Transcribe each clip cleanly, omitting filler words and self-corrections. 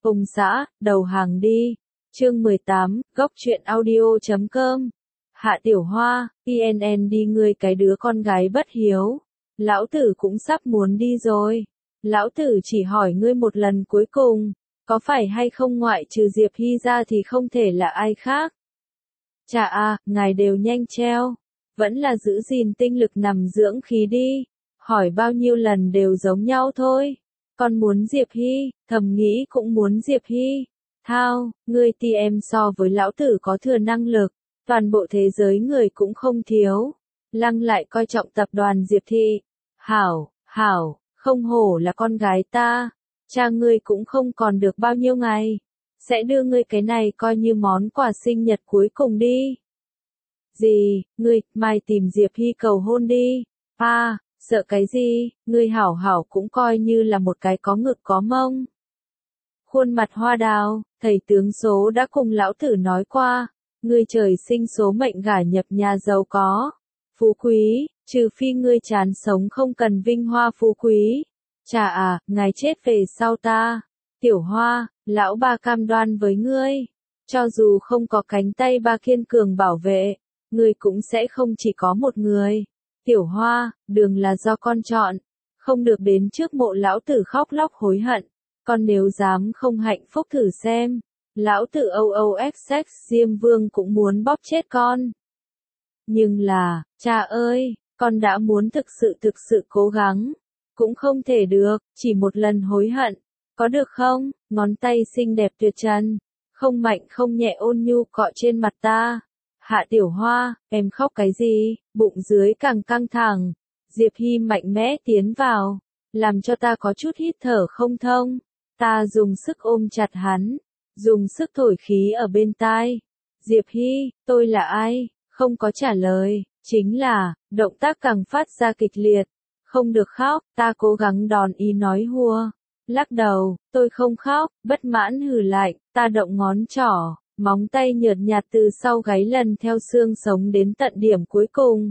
Ông xã, đầu hàng đi. Chương 18, góc truyện audio.com. Hạ Tiểu Hoa, INN đi ngươi cái đứa con gái bất hiếu. Lão tử cũng sắp muốn đi rồi. Lão tử chỉ hỏi ngươi một lần cuối cùng, có phải hay không ngoại trừ Diệp Hy ra thì không thể là ai khác. Chà à, ngài đều nhanh treo. Vẫn là giữ gìn tinh lực nằm dưỡng khí đi. Hỏi bao nhiêu lần đều giống nhau thôi. Con muốn Diệp Hy, thầm nghĩ cũng muốn Diệp Hy. Thao, ngươi TM so với lão tử có thừa năng lực, toàn bộ thế giới người cũng không thiếu. Lăng lại coi trọng tập đoàn Diệp Thị. Hảo, không hổ là con gái ta. Cha ngươi cũng không còn được bao nhiêu ngày. Sẽ đưa ngươi cái này coi như món quà sinh nhật cuối cùng đi. Gì, ngươi, mai tìm Diệp Hy cầu hôn đi. À, sợ cái gì, ngươi hảo cũng coi như là một cái có ngực có mông. Khuôn mặt hoa đào, thầy tướng số đã cùng lão tử nói qua, ngươi trời sinh số mệnh gả nhập nhà giàu có, phú quý, trừ phi ngươi chán sống không cần vinh hoa phú quý. Chà à, ngài chết về sau ta. Tiểu Hoa, lão ba cam đoan với ngươi, cho dù không có cánh tay ba kiên cường bảo vệ, ngươi cũng sẽ không chỉ có một người. Tiểu Hoa, đường là do con chọn, không được đến trước mộ lão tử khóc lóc hối hận. Con nếu dám không hạnh phúc thử xem, lão tử OOXX Diêm Vương cũng muốn bóp chết con. Nhưng là, cha ơi, con đã muốn thực sự cố gắng, cũng không thể được, chỉ một lần hối hận, có được không? Ngón tay xinh đẹp tuyệt trần, không mạnh không nhẹ ôn nhu cọ trên mặt ta. Hạ Tiểu Hoa, em khóc cái gì? Bụng dưới càng căng thẳng. Diệp Hy mạnh mẽ tiến vào, làm cho ta có chút hít thở không thông. Ta dùng sức ôm chặt hắn, dùng sức thổi khí ở bên tai. Diệp Hy, tôi là ai? Không có trả lời, chính là, động tác càng phát ra kịch liệt. Không được khóc, ta cố gắng đòn ý nói hùa. Lắc đầu, tôi không khóc, bất mãn hừ lạnh, ta động ngón trỏ, móng tay nhợt nhạt từ sau gáy lần theo xương sống đến tận điểm cuối cùng.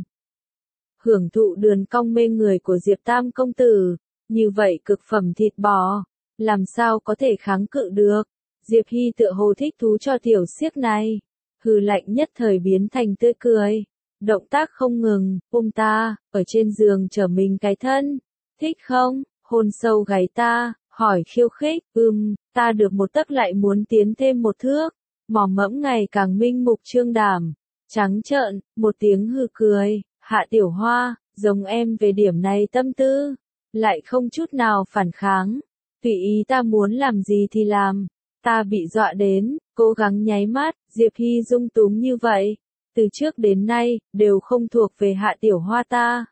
Hưởng thụ đường cong mê người của Diệp Tam công tử, như vậy cực phẩm thịt bò, làm sao có thể kháng cự được. Diệp Hy tựa hồ thích thú cho tiểu xiếc này, hừ lạnh nhất thời biến thành tươi cười. Động tác không ngừng, ôm ta, ở trên giường trở mình cái thân. Thích không? Hôn sâu gáy ta, hỏi khiêu khích, ta được một tấc lại muốn tiến thêm một thước. Mỏ mẫm ngày càng minh mục trương đảm, trắng trợn, một tiếng hừ cười. Hạ Tiểu Hoa, giống em về điểm này tâm tư, lại không chút nào phản kháng. Tùy ý ta muốn làm gì thì làm. Ta bị dọa đến, cố gắng nháy mắt, Diệp Hy dung túng như vậy. Từ trước đến nay, đều không thuộc về Hạ Tiểu Hoa ta.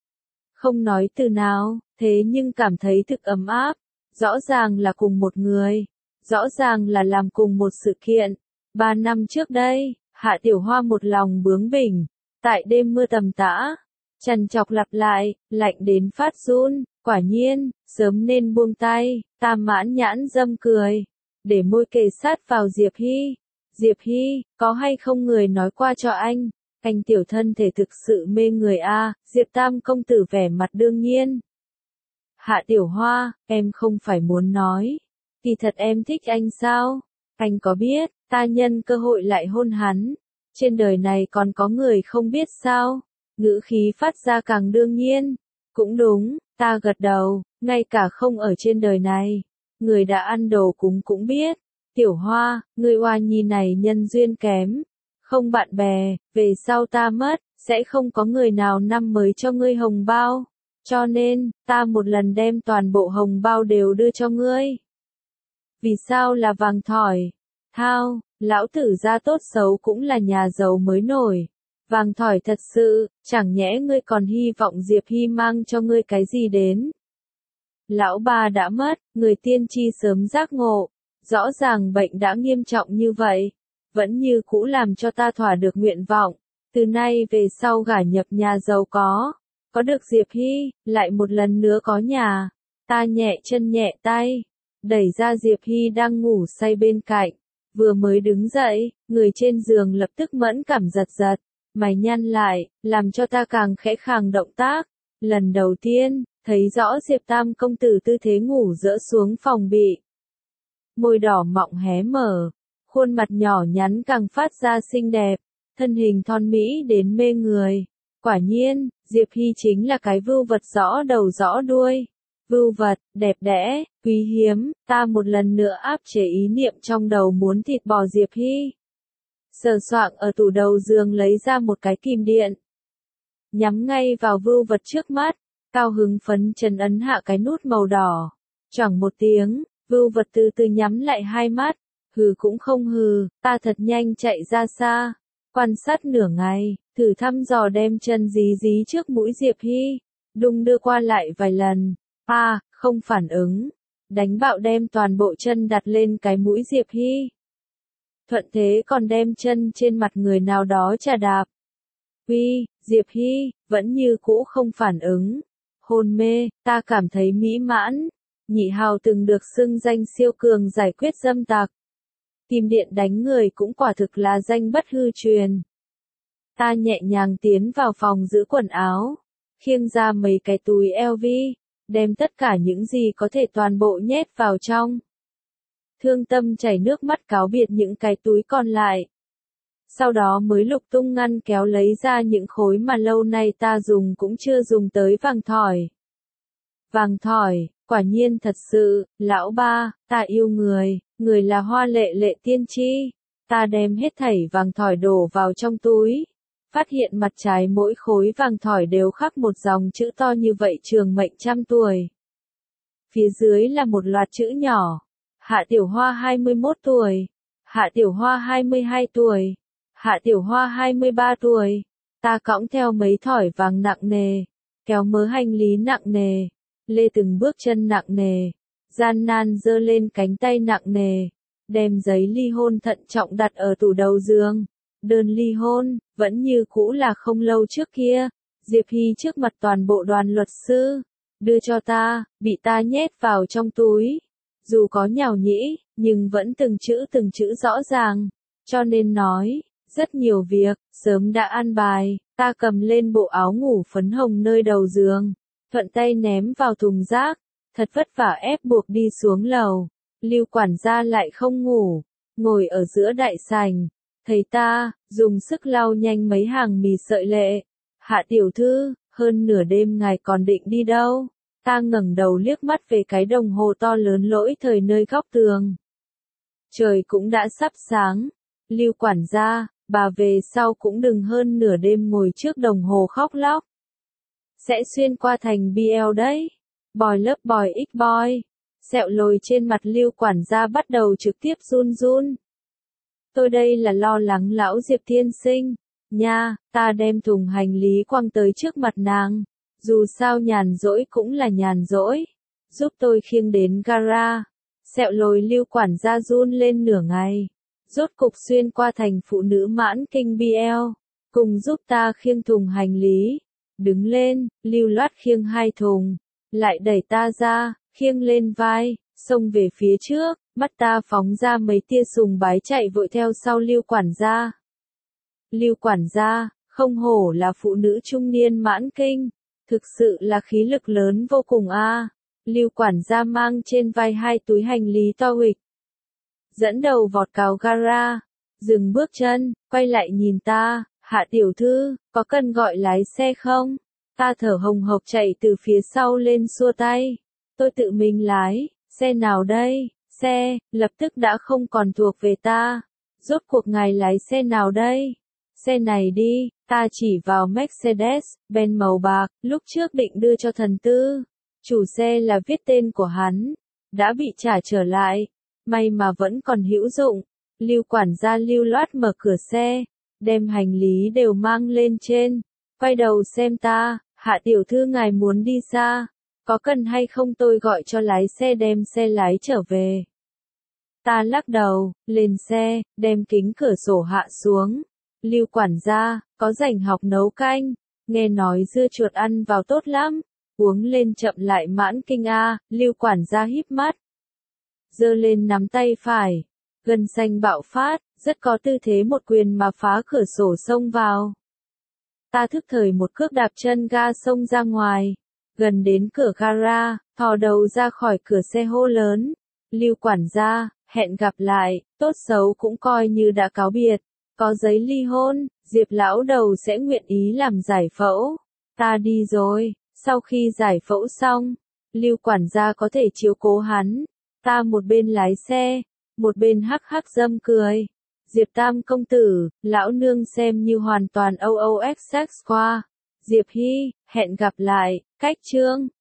Không nói từ nào, thế nhưng cảm thấy thực ấm áp. Rõ ràng là cùng một người. Rõ ràng là làm cùng một sự kiện. 3 năm trước đây, Hạ Tiểu Hoa một lòng bướng bỉnh. Tại đêm mưa tầm tã, trằn trọc lặp lại, lạnh đến phát run. Quả nhiên, sớm nên buông tay. Ta mãn nhãn dâm cười, để môi kề sát vào Diệp Hy. Diệp Hy, có hay không người nói qua cho anh tiểu thân thể thực sự mê người a. Diệp Tam công tử vẻ mặt đương nhiên. Hạ Tiểu Hoa, em không phải muốn nói, kỳ thật em thích anh sao? Anh có biết, ta nhân cơ hội lại hôn hắn. Trên đời này còn có người không biết sao? Ngữ khí phát ra càng đương nhiên. Cũng đúng, ta gật đầu, ngay cả không ở trên đời này, người đã ăn đồ cúng cũng biết. Tiểu Hoa, người oa nhi này nhân duyên kém, không bạn bè, về sau ta mất, sẽ không có người nào năm mới cho ngươi hồng bao. Cho nên, ta một lần đem toàn bộ hồng bao đều đưa cho ngươi. Vì sao là vàng thỏi? Thao, lão tử gia tốt xấu cũng là nhà giàu mới nổi. Vàng thỏi thật sự, chẳng nhẽ ngươi còn hy vọng Diệp Hy mang cho ngươi cái gì đến? Lão ba đã mất, người tiên tri sớm giác ngộ. Rõ ràng bệnh đã nghiêm trọng như vậy, vẫn như cũ làm cho ta thỏa được nguyện vọng. Từ nay về sau gả nhập nhà giàu có được Diệp Hy, lại một lần nữa có nhà. Ta nhẹ chân nhẹ tay, đẩy ra Diệp Hy đang ngủ say bên cạnh. Vừa mới đứng dậy, người trên giường lập tức mẫn cảm giật giật, mày nhăn lại, làm cho ta càng khẽ khàng động tác. Lần đầu tiên, thấy rõ Diệp Tam công tử tư thế ngủ dỡ xuống phòng bị. môi đỏ mọng hé mở, khuôn mặt nhỏ nhắn càng phát ra xinh đẹp, thân hình thon mỹ đến mê người. Quả nhiên, Diệp Hy chính là cái vưu vật rõ đầu rõ đuôi. Vưu vật, đẹp đẽ, quý hiếm, ta một lần nữa áp chế ý niệm trong đầu muốn thịt bò Diệp Hy. Sờ soạng ở tủ đầu giường lấy ra một cái kìm điện. Nhắm ngay vào vưu vật trước mắt, cao hứng phấn chấn ấn hạ cái nút màu đỏ. Choảng một tiếng, vưu vật từ từ nhắm lại hai mắt, hừ cũng không hừ, ta thật nhanh chạy ra xa. Quan sát nửa ngày, thử thăm dò đem chân dí dí trước mũi Diệp Hy, đung đưa qua lại vài lần, không phản ứng, đánh bạo đem toàn bộ chân đặt lên cái mũi Diệp Hy. Thuận thế còn đem chân trên mặt người nào đó chà đạp. Diệp Hy, vẫn như cũ không phản ứng. Hôn mê, ta cảm thấy mỹ mãn. Nhị hào từng được xưng danh siêu cường giải quyết dâm tặc. Kim điện đánh người cũng quả thực là danh bất hư truyền. Ta nhẹ nhàng tiến vào phòng giữ quần áo, khiêng ra mấy cái túi LV, đem tất cả những gì có thể toàn bộ nhét vào trong. Thương Tâm chảy nước mắt cáo biệt những cái túi còn lại. Sau đó mới lục tung ngăn kéo lấy ra những khối mà lâu nay ta dùng cũng chưa dùng tới vàng thỏi. Vàng thỏi, quả nhiên thật sự, lão ba, ta yêu người, người là hoa lệ lệ tiên tri. Ta đem hết thảy vàng thỏi đổ vào trong túi. Phát hiện mặt trái mỗi khối vàng thỏi đều khắc một dòng chữ to như vậy trường mệnh 100 tuổi. Phía dưới là một loạt chữ nhỏ. Hạ Tiểu Hoa 21 tuổi. Hạ Tiểu Hoa 22 tuổi. Hạ Tiểu Hoa 23 tuổi. Ta cõng theo mấy thỏi vàng nặng nề. Kéo mớ hành lý nặng nề. Lê từng bước chân nặng nề. Gian nan giơ lên cánh tay nặng nề. Đem giấy ly hôn thận trọng đặt ở tủ đầu giường. Đơn ly hôn, vẫn như cũ là không lâu trước kia. Diệp Hy trước mặt toàn bộ đoàn luật sư. Đưa cho ta, bị ta nhét vào trong túi. Dù có nhào nhĩ, nhưng vẫn từng chữ rõ ràng. Cho nên nói, rất nhiều việc, sớm đã an bài. Ta cầm lên bộ áo ngủ phấn hồng nơi đầu giường. Thuận tay ném vào thùng rác. Thật vất vả ép buộc đi xuống lầu. Lưu quản gia lại không ngủ. Ngồi ở giữa đại sảnh. Thấy ta, dùng sức lau nhanh mấy hàng mì sợi lệ. Hạ tiểu thư, hơn nửa đêm ngài còn định đi đâu? Ta ngẩng đầu liếc mắt về cái đồng hồ to lớn lỗi thời nơi góc tường. Trời cũng đã sắp sáng. Lưu quản gia, bà về sau cũng đừng hơn nửa đêm ngồi trước đồng hồ khóc lóc. Sẽ xuyên qua thành BL đấy. Boy lớp boy x boy. Sẹo lồi trên mặt Lưu quản gia bắt đầu trực tiếp run run. Tôi đây là lo lắng lão Diệp tiên sinh. Nha, ta đem thùng hành lý quăng tới trước mặt nàng. Dù sao nhàn rỗi cũng là nhàn rỗi. Giúp tôi khiêng đến gara. Sẹo lồi Lưu quản gia run lên nửa ngày. Rốt cục xuyên qua thành phụ nữ mãn kinh BL. Cùng giúp ta khiêng thùng hành lý. Đứng lên, Lưu loát khiêng 2 thùng. Lại đẩy ta ra, khiêng lên vai, xông về phía trước. Mắt ta phóng ra mấy tia sùng bái chạy vội theo sau Lưu quản gia. Lưu quản gia, không hổ là phụ nữ trung niên mãn kinh. Thực sự là khí lực lớn vô cùng a. Lưu quản gia mang trên vai 2 túi hành lý to huỵch. Dẫn đầu vọt cào gara. Dừng bước chân, quay lại nhìn ta. Hạ tiểu thư, có cần gọi lái xe không? Ta thở hồng hộc chạy từ phía sau lên xua tay. Tôi tự mình lái, xe nào đây? Xe, lập tức đã không còn thuộc về ta. Rốt cuộc ngài lái xe nào đây? Xe này đi, ta chỉ vào Mercedes-Benz màu bạc, lúc trước định đưa cho thần tư. Chủ xe là viết tên của hắn. Đã bị trả trở lại. May mà vẫn còn hữu dụng. Lưu quản gia lưu loát mở cửa xe. Đem hành lý đều mang lên trên. Quay đầu xem ta, Hạ tiểu thư ngài muốn đi xa. Có cần hay không tôi gọi cho lái xe đem xe lái trở về? Ta lắc đầu, lên xe, đem kính cửa sổ hạ xuống. Lưu quản gia, có rảnh học nấu canh. Nghe nói dưa chuột ăn vào tốt lắm. Uống lên chậm lại mãn kinh a. Lưu quản gia híp mắt. Giơ lên nắm tay phải. Gân xanh bạo phát, rất có tư thế một quyền mà phá cửa sổ xông vào. Ta thức thời một cước đạp chân ga xông ra ngoài. Gần đến cửa gara, thò đầu ra khỏi cửa xe hô lớn. Lưu quản gia, hẹn gặp lại, tốt xấu cũng coi như đã cáo biệt. Có giấy ly hôn, Diệp lão đầu sẽ nguyện ý làm giải phẫu. Ta đi rồi, sau khi giải phẫu xong, Lưu quản gia có thể chiếu cố hắn. Ta một bên lái xe, một bên hắc hắc dâm cười. Diệp Tam công tử, lão nương xem như hoàn toàn OOXX qua. Diệp Hy, hẹn gặp lại, cách chương.